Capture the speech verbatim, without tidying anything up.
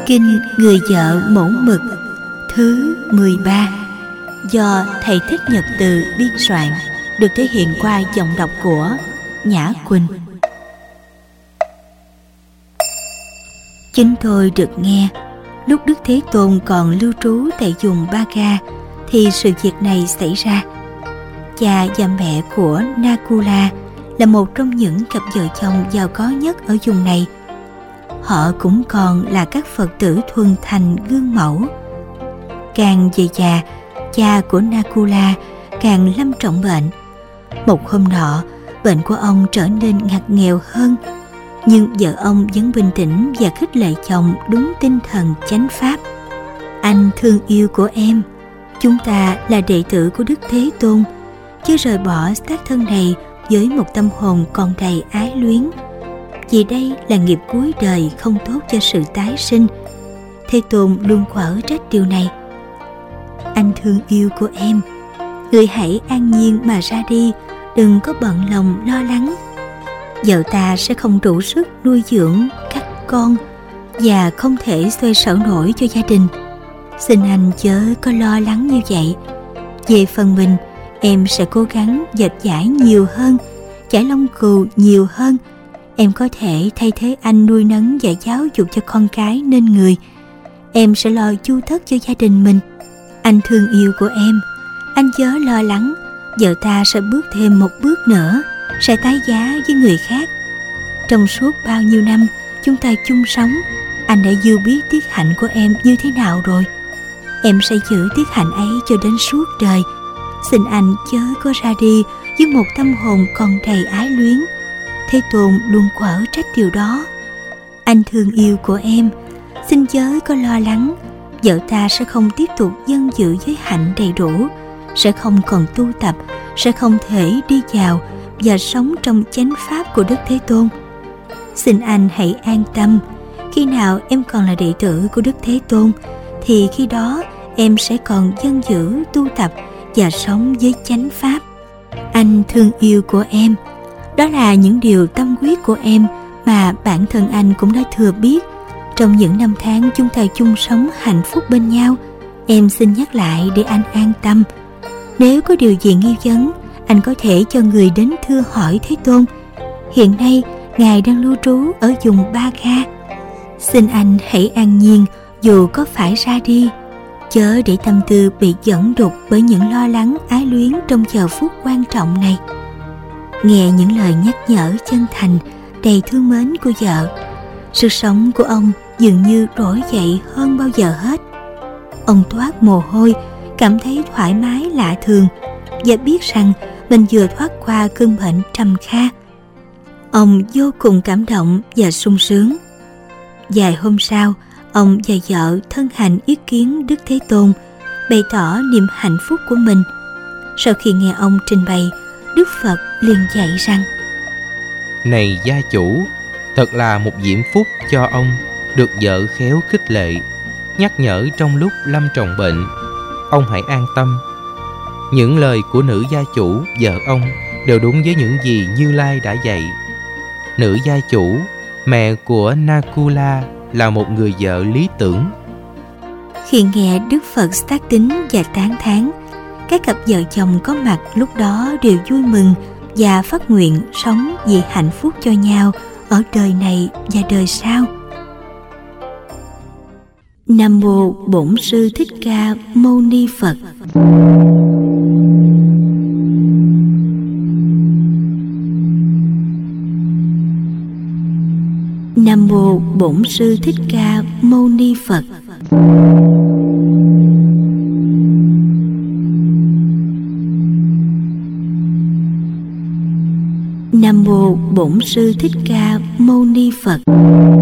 Kinh Người Vợ Mẫu Mực thứ mười ba do thầy Thích Nhật Từ biên soạn, được thể hiện qua giọng đọc của Nhã Quỳnh. Chính tôi được nghe lúc Đức Thế Tôn còn lưu trú tại vùng Ba Ga thì sự việc này xảy ra. Cha và mẹ của Nakula là một trong những cặp vợ chồng giàu có nhất ở vùng này. Họ cũng còn là các Phật tử thuần thành gương mẫu. Càng về già, cha của Nakula càng lâm trọng bệnh. Một hôm nọ, bệnh của ông trở nên ngặt nghèo hơn, nhưng vợ ông vẫn bình tĩnh và khích lệ chồng đúng tinh thần chánh pháp. Anh thương yêu của em, chúng ta là đệ tử của Đức Thế Tôn, chứ rời bỏ xác thân này với một tâm hồn còn đầy ái luyến, vì đây là nghiệp cuối đời không tốt cho sự tái sinh. Thế Tôn luôn quở trách điều này. Anh thương yêu của em, người hãy an nhiên mà ra đi, đừng có bận lòng lo lắng. Vợ ta sẽ không đủ sức nuôi dưỡng các con và không thể xoay sở nổi cho gia đình. Xin anh chớ có lo lắng như vậy. Về phần mình, em sẽ cố gắng dệt vải nhiều hơn, chải lông cừu nhiều hơn. Em có thể thay thế anh nuôi nấng và giáo dục cho con cái nên người. Em sẽ lo chu tất cho gia đình mình. Anh thương yêu của em, anh chớ lo lắng. Vợ ta sẽ bước thêm một bước nữa, sẽ tái giá với người khác. Trong suốt bao nhiêu năm chúng ta chung sống, anh đã dư biết tiết hạnh của em như thế nào rồi. Em sẽ giữ tiết hạnh ấy cho đến suốt đời. Xin anh chớ có ra đi với một tâm hồn còn đầy ái luyến. Thế Tôn luôn quở trách điều đó. Anh thương yêu của em, xin chớ có lo lắng. Vợ ta sẽ không tiếp tục dân dự giới hạnh đầy đủ, sẽ không còn tu tập, sẽ không thể đi vào và sống trong chánh pháp của Đức Thế Tôn. Xin anh hãy an tâm. Khi nào em còn là đệ tử của Đức Thế Tôn thì khi đó em sẽ còn dân giữ, tu tập và sống với chánh pháp. Anh thương yêu của em, đó là những điều tâm huyết của em mà bản thân anh cũng đã thừa biết trong những năm tháng chúng ta chung sống hạnh phúc bên nhau. Em xin nhắc lại để anh an tâm. Nếu có điều gì nghi vấn, anh có thể cho người đến thưa hỏi Thế Tôn. Hiện nay Ngài đang lưu trú ở vùng Ba Ga. Xin anh hãy an nhiên dù có phải ra đi, chớ để tâm tư bị dẫn đục bởi những lo lắng ái luyến trong giờ phút quan trọng này. Nghe những lời nhắc nhở chân thành, đầy thương mến của vợ, sức sống của ông dường như trỗi dậy hơn bao giờ hết. Ông toát mồ hôi, cảm thấy thoải mái lạ thường và biết rằng mình vừa thoát qua cơn bệnh trầm kha. Ông vô cùng cảm động và sung sướng. Vài hôm sau, ông và vợ thân hành ý kiến Đức Thế Tôn, bày tỏ niềm hạnh phúc của mình. Sau khi nghe ông trình bày, Đức Phật liền dạy rằng: Này gia chủ, thật là một diễm phúc cho ông được vợ khéo khích lệ, nhắc nhở trong lúc lâm trọng bệnh. Ông hãy an tâm. Những lời của nữ gia chủ, vợ ông, đều đúng với những gì Như Lai đã dạy. Nữ gia chủ, mẹ của Nakula, là một người vợ lý tưởng. Khi nghe Đức Phật tác tín và tán thán, các cặp vợ chồng có mặt lúc đó đều vui mừng và phát nguyện sống vì hạnh phúc cho nhau ở đời này và đời sau. Nam mô Bổn Sư Thích Ca Mâu Ni Phật. Nam mô Bổn Sư Thích Ca Mâu Ni Phật. Nam mô Bổn Sư Thích Ca Mâu Ni Phật.